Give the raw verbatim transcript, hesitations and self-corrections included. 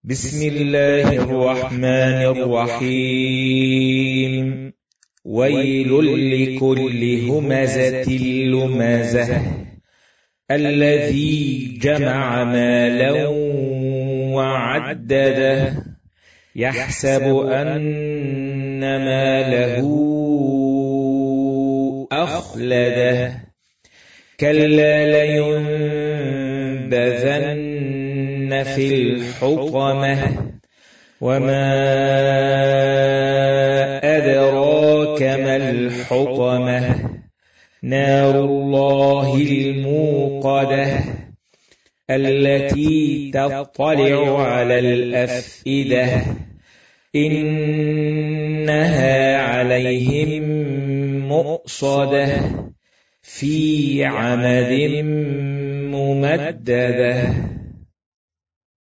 بسم الله الرحمن الرحيم. ويل لكل همزة لمزة الذي جمع مالا وعدده يحسب أن ماله أخلده كلا لينبذن في الحطمة وما أدراك ما الحطمة نار الله الموقدة التي تطلع على الأفئدة إنها عليهم مؤصدة في عمد ممددة.